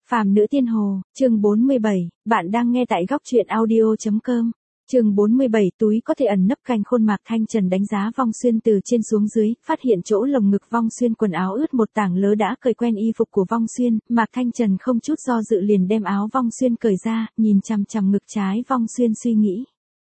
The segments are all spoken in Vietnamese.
Phàm nữ tiên hồ, chương 47, bạn đang nghe tại góc truyện audio.com. Chương 47, túi có thể ẩn nấp cành khôn. Mạc Thanh Trần đánh giá Vong Xuyên từ trên xuống dưới, phát hiện chỗ lồng ngực Vong Xuyên quần áo ướt một tảng lớ đã cởi quen y phục của Vong Xuyên, Mạc Thanh Trần không chút do dự liền đem áo Vong Xuyên cởi ra, nhìn chằm chằm ngực trái Vong Xuyên suy nghĩ.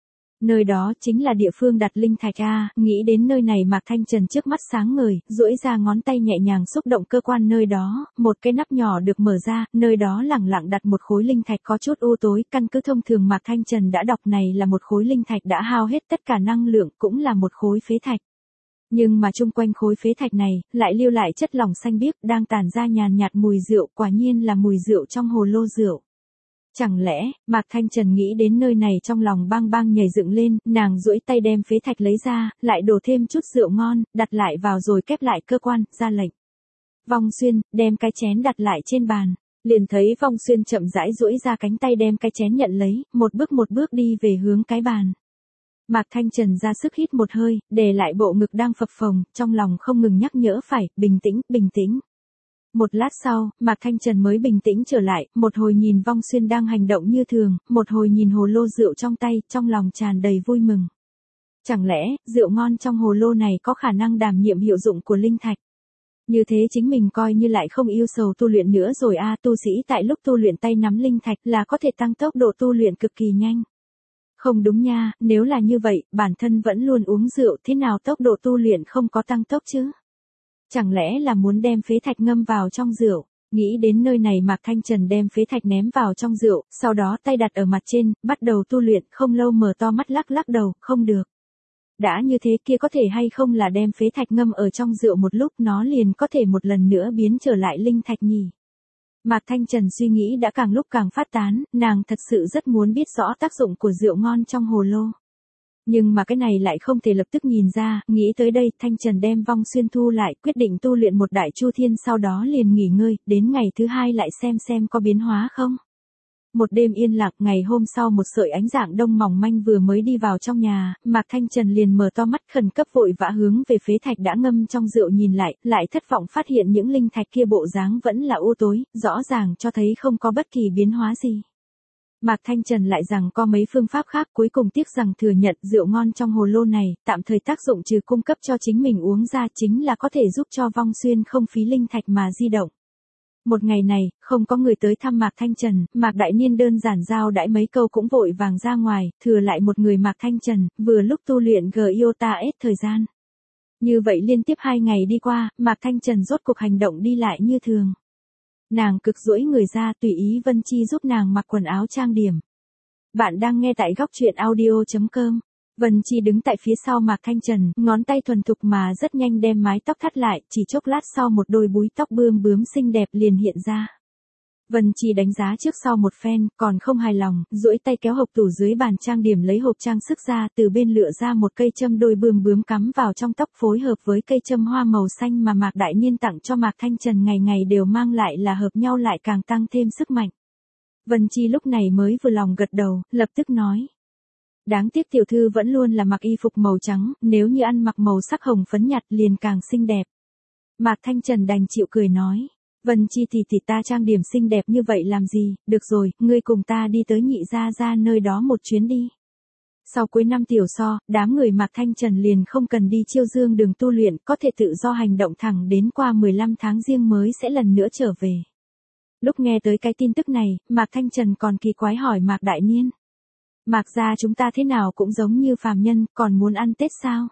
Nơi đó chính là địa phương đặt linh thạch a, nghĩ đến nơi này Mạc Thanh Trần trước mắt sáng ngời, duỗi ra ngón tay nhẹ nhàng xúc động cơ quan nơi đó, một cái nắp nhỏ được mở ra, nơi đó lẳng lặng đặt một khối linh thạch có chút u tối, căn cứ thông thường Mạc Thanh Trần đã đọc này là một khối linh thạch đã hao hết tất cả năng lượng, cũng là một khối phế thạch. Nhưng mà chung quanh khối phế thạch này, lại lưu lại chất lỏng xanh biếc đang tản ra nhàn nhạt mùi rượu, quả nhiên là mùi rượu trong hồ lô rượu. Chẳng lẽ, Mạc Thanh Trần nghĩ đến nơi này trong lòng bang bang nhảy dựng lên, nàng duỗi tay đem phế thạch lấy ra, lại đổ thêm chút rượu ngon, đặt lại vào rồi kép lại cơ quan, ra lệnh. Vong Xuyên, đem cái chén đặt lại trên bàn. Liền thấy Vong Xuyên chậm rãi duỗi ra cánh tay đem cái chén nhận lấy, một bước đi về hướng cái bàn. Mạc Thanh Trần ra sức hít một hơi, để lại bộ ngực đang phập phồng, trong lòng không ngừng nhắc nhở phải, bình tĩnh, bình tĩnh. Một lát sau, Mạc Thanh Trần mới bình tĩnh trở lại, một hồi nhìn Vong Xuyên đang hành động như thường, một hồi nhìn hồ lô rượu trong tay, trong lòng tràn đầy vui mừng. Chẳng lẽ, rượu ngon trong hồ lô này có khả năng đảm nhiệm hiệu dụng của linh thạch? Như thế chính mình coi như lại không yêu sầu tu luyện nữa rồi a, tu sĩ tại lúc tu luyện tay nắm linh thạch là có thể tăng tốc độ tu luyện cực kỳ nhanh. Không đúng nha, nếu là như vậy, bản thân vẫn luôn uống rượu thế nào tốc độ tu luyện không có tăng tốc chứ? Chẳng lẽ là muốn đem phế thạch ngâm vào trong rượu? Nghĩ đến nơi này Mạc Thanh Trần đem phế thạch ném vào trong rượu, sau đó tay đặt ở mặt trên, bắt đầu tu luyện, không lâu mở to mắt lắc lắc đầu, không được. Đã như thế kia có thể hay không là đem phế thạch ngâm ở trong rượu một lúc nó liền có thể một lần nữa biến trở lại linh thạch nhỉ? Mạc Thanh Trần suy nghĩ đã càng lúc càng phát tán, nàng thật sự rất muốn biết rõ tác dụng của rượu ngon trong hồ lô. Nhưng mà cái này lại không thể lập tức nhìn ra, nghĩ tới đây, Thanh Trần đem Vong Xuyên thu lại, quyết định tu luyện một đại chu thiên sau đó liền nghỉ ngơi, đến ngày thứ hai lại xem có biến hóa không. Một đêm yên lặng, ngày hôm sau một sợi ánh dạng đông mỏng manh vừa mới đi vào trong nhà, Mạc Thanh Trần liền mở to mắt khẩn cấp vội vã hướng về phế thạch đã ngâm trong rượu nhìn lại thất vọng phát hiện những linh thạch kia bộ dáng vẫn là u tối, rõ ràng cho thấy không có bất kỳ biến hóa gì. Mạc Thanh Trần lại rằng có mấy phương pháp khác, cuối cùng tiếc rằng thừa nhận rượu ngon trong hồ lô này, tạm thời tác dụng trừ cung cấp cho chính mình uống ra chính là có thể giúp cho Vong Xuyên không phí linh thạch mà di động. Một ngày này, không có người tới thăm Mạc Thanh Trần, Mạc Đại Niên đơn giản giao đãi mấy câu cũng vội vàng ra ngoài, thừa lại một người Mạc Thanh Trần, vừa lúc tu luyện Giota S thời gian. Như vậy liên tiếp 2 ngày đi qua, Mạc Thanh Trần rốt cuộc hành động đi lại như thường. Nàng cực duỗi người ra tùy ý Vân Chi giúp nàng mặc quần áo trang điểm. Bạn đang nghe tại góc truyện audio.com. Vân Chi đứng tại phía sau Mạc Thanh Trần, ngón tay thuần thục mà rất nhanh đem mái tóc thắt lại, chỉ chốc lát sau một đôi búi tóc bướm xinh đẹp liền hiện ra. Vân Chi đánh giá trước sau một phen, còn không hài lòng, duỗi tay kéo hộp tủ dưới bàn trang điểm lấy hộp trang sức ra, từ bên lựa ra một cây châm đôi bướm cắm vào trong tóc phối hợp với cây châm hoa màu xanh mà Mạc Đại Niên tặng cho Mạc Thanh Trần ngày ngày đều mang lại là hợp nhau lại càng tăng thêm sức mạnh. Vân Chi lúc này mới vừa lòng gật đầu, lập tức nói. Đáng tiếc tiểu thư vẫn luôn là mặc y phục màu trắng, nếu như ăn mặc màu sắc hồng phấn nhạt liền càng xinh đẹp. Mạc Thanh Trần đành chịu cười nói. Vân Chi thì ta trang điểm xinh đẹp như vậy làm gì, được rồi, ngươi cùng ta đi tới Nhị gia nơi đó một chuyến đi. Sau cuối năm tiểu so, đám người Mạc Thanh Trần liền không cần đi Chiêu Dương đường tu luyện, có thể tự do hành động thẳng đến qua 15 tháng Giêng mới sẽ lần nữa trở về. Lúc nghe tới cái tin tức này, Mạc Thanh Trần còn kỳ quái hỏi Mạc Đại Niên. Mạc gia chúng ta thế nào cũng giống như phàm nhân, còn muốn ăn Tết sao?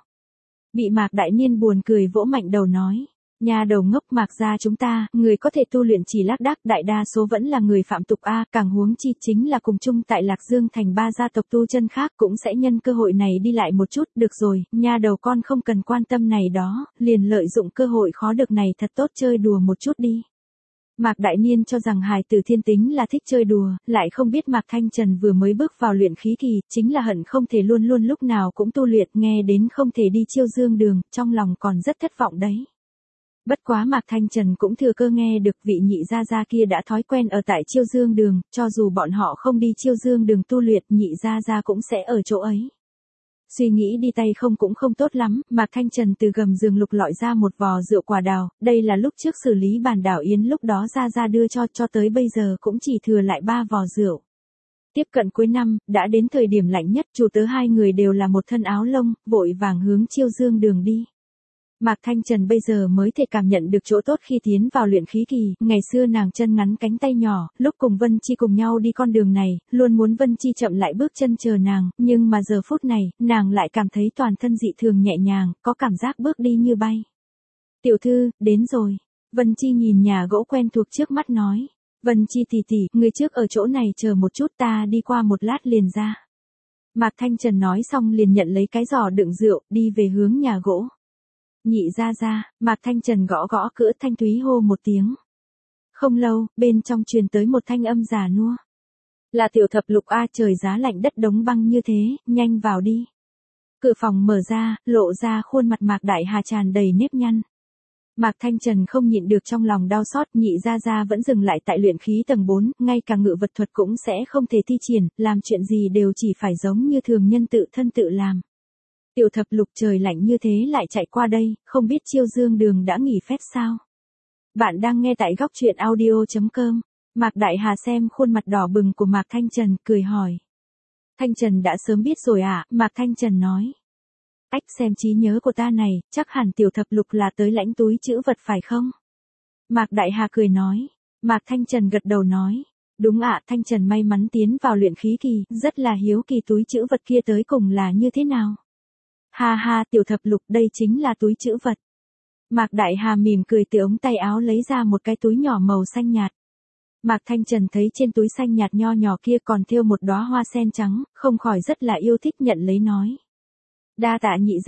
Bị Mạc Đại Niên buồn cười vỗ mạnh đầu nói. Nhà đầu ngốc, Mạc gia chúng ta, người có thể tu luyện chỉ lác đác, đại đa số vẫn là người phạm tục a, càng huống chi chính là cùng chung tại Lạc Dương thành 3 gia tộc tu chân khác cũng sẽ nhân cơ hội này đi lại một chút, được rồi, nhà đầu con không cần quan tâm này đó, liền lợi dụng cơ hội khó được này thật tốt chơi đùa một chút đi. Mạc Đại Niên cho rằng hài tử thiên tính là thích chơi đùa, lại không biết Mạc Thanh Trần vừa mới bước vào luyện khí kỳ, chính là hận không thể luôn luôn lúc nào cũng tu luyện, nghe đến không thể đi Chiêu Dương đường, trong lòng còn rất thất vọng đấy. Bất quá Mạc Thanh Trần cũng thừa cơ nghe được vị Nhị gia kia đã thói quen ở tại Chiêu Dương đường, cho dù bọn họ không đi Chiêu Dương đường tu luyện, Nhị gia cũng sẽ ở chỗ ấy. Suy nghĩ đi tay không cũng không tốt lắm, Mạc Thanh Trần từ gầm giường lục lọi ra một vò rượu quả đào, đây là lúc trước xử lý bàn đảo yến lúc đó ra đưa cho tới bây giờ cũng chỉ thừa lại 3 vò rượu. Tiếp cận cuối năm, đã đến thời điểm lạnh nhất, chủ tớ hai người đều là một thân áo lông, vội vàng hướng Chiêu Dương đường đi. Mạc Thanh Trần bây giờ mới thể cảm nhận được chỗ tốt khi tiến vào luyện khí kỳ, ngày xưa nàng chân ngắn cánh tay nhỏ, lúc cùng Vân Chi cùng nhau đi con đường này, luôn muốn Vân Chi chậm lại bước chân chờ nàng, nhưng mà giờ phút này, nàng lại cảm thấy toàn thân dị thường nhẹ nhàng, có cảm giác bước đi như bay. Tiểu thư, đến rồi. Vân Chi nhìn nhà gỗ quen thuộc trước mắt nói. Vân Chi tỷ tỷ, người trước ở chỗ này chờ một chút, ta đi qua một lát liền ra. Mạc Thanh Trần nói xong liền nhận lấy cái giỏ đựng rượu, đi về hướng nhà gỗ. Nhị ra ra, Mạc Thanh Trần gõ gõ cửa, Thanh Thúy hô một tiếng. Không lâu, bên trong truyền tới một thanh âm già nua. Là Tiểu Thập Lục a, trời giá lạnh đất đóng băng như thế, nhanh vào đi. Cửa phòng mở ra, lộ ra khuôn mặt Mạc Đại Hà tràn đầy nếp nhăn. Mạc Thanh Trần không nhịn được trong lòng đau xót, nhị ra ra vẫn dừng lại tại luyện khí tầng 4, ngay cả ngự vật thuật cũng sẽ không thể thi triển, làm chuyện gì đều chỉ phải giống như thường nhân tự thân tự làm. Tiểu Thập Lục, trời lạnh như thế lại chạy qua đây, không biết Chiêu Dương đường đã nghỉ phép sao? Bạn đang nghe tại góc truyện audio.com. Mạc Đại Hà xem khuôn mặt đỏ bừng của Mạc Thanh Trần, cười hỏi. Thanh Trần đã sớm biết rồi à? Mạc Thanh Trần nói. Ách, xem trí nhớ của ta này, chắc hẳn Tiểu Thập Lục là tới lãnh túi trữ vật phải không? Mạc Đại Hà cười nói. Mạc Thanh Trần gật đầu nói. Đúng ạ, Thanh Trần may mắn tiến vào luyện khí kỳ, rất là hiếu kỳ túi trữ vật kia tới cùng là như thế nào. Ha ha, Tiểu Thập Lục, đây chính là túi trữ vật. Mạc Đại Hà mỉm cười từ ống tay áo lấy ra một cái túi nhỏ màu xanh nhạt. Mạc Thanh Trần thấy trên túi xanh nhạt nho nhỏ kia còn thêu một đóa hoa sen trắng, không khỏi rất là yêu thích, nhận lấy nói. Đa tạ nhị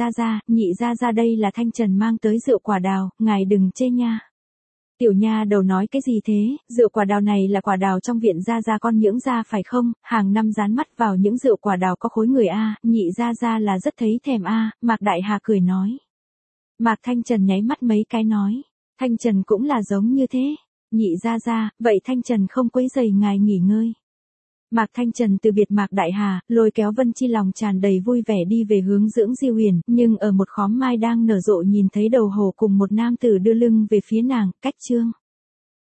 ra ra, đây là Thanh Trần mang tới rượu quả đào, ngài đừng chê nha. Tiểu nha đầu nói cái gì thế, rượu quả đào này là quả đào trong viện ra con nhưỡng ra phải không, hàng năm dán mắt vào những rượu quả đào có khối người a, nhị ra là rất thấy thèm a. Mạc Đại Hà cười nói. Mạc Thanh Trần nháy mắt mấy cái nói, Thanh Trần cũng là giống như thế. Nhị ra, vậy Thanh Trần không quấy rầy ngài nghỉ ngơi. Mạc Thanh Trần từ biệt Mạc Đại Hà, lôi kéo Vân Chi lòng tràn đầy vui vẻ đi về hướng dưỡng Diêu Huyền, nhưng ở một khóm mai đang nở rộ nhìn thấy đầu hồ cùng một nam tử đưa lưng về phía nàng, cách chương.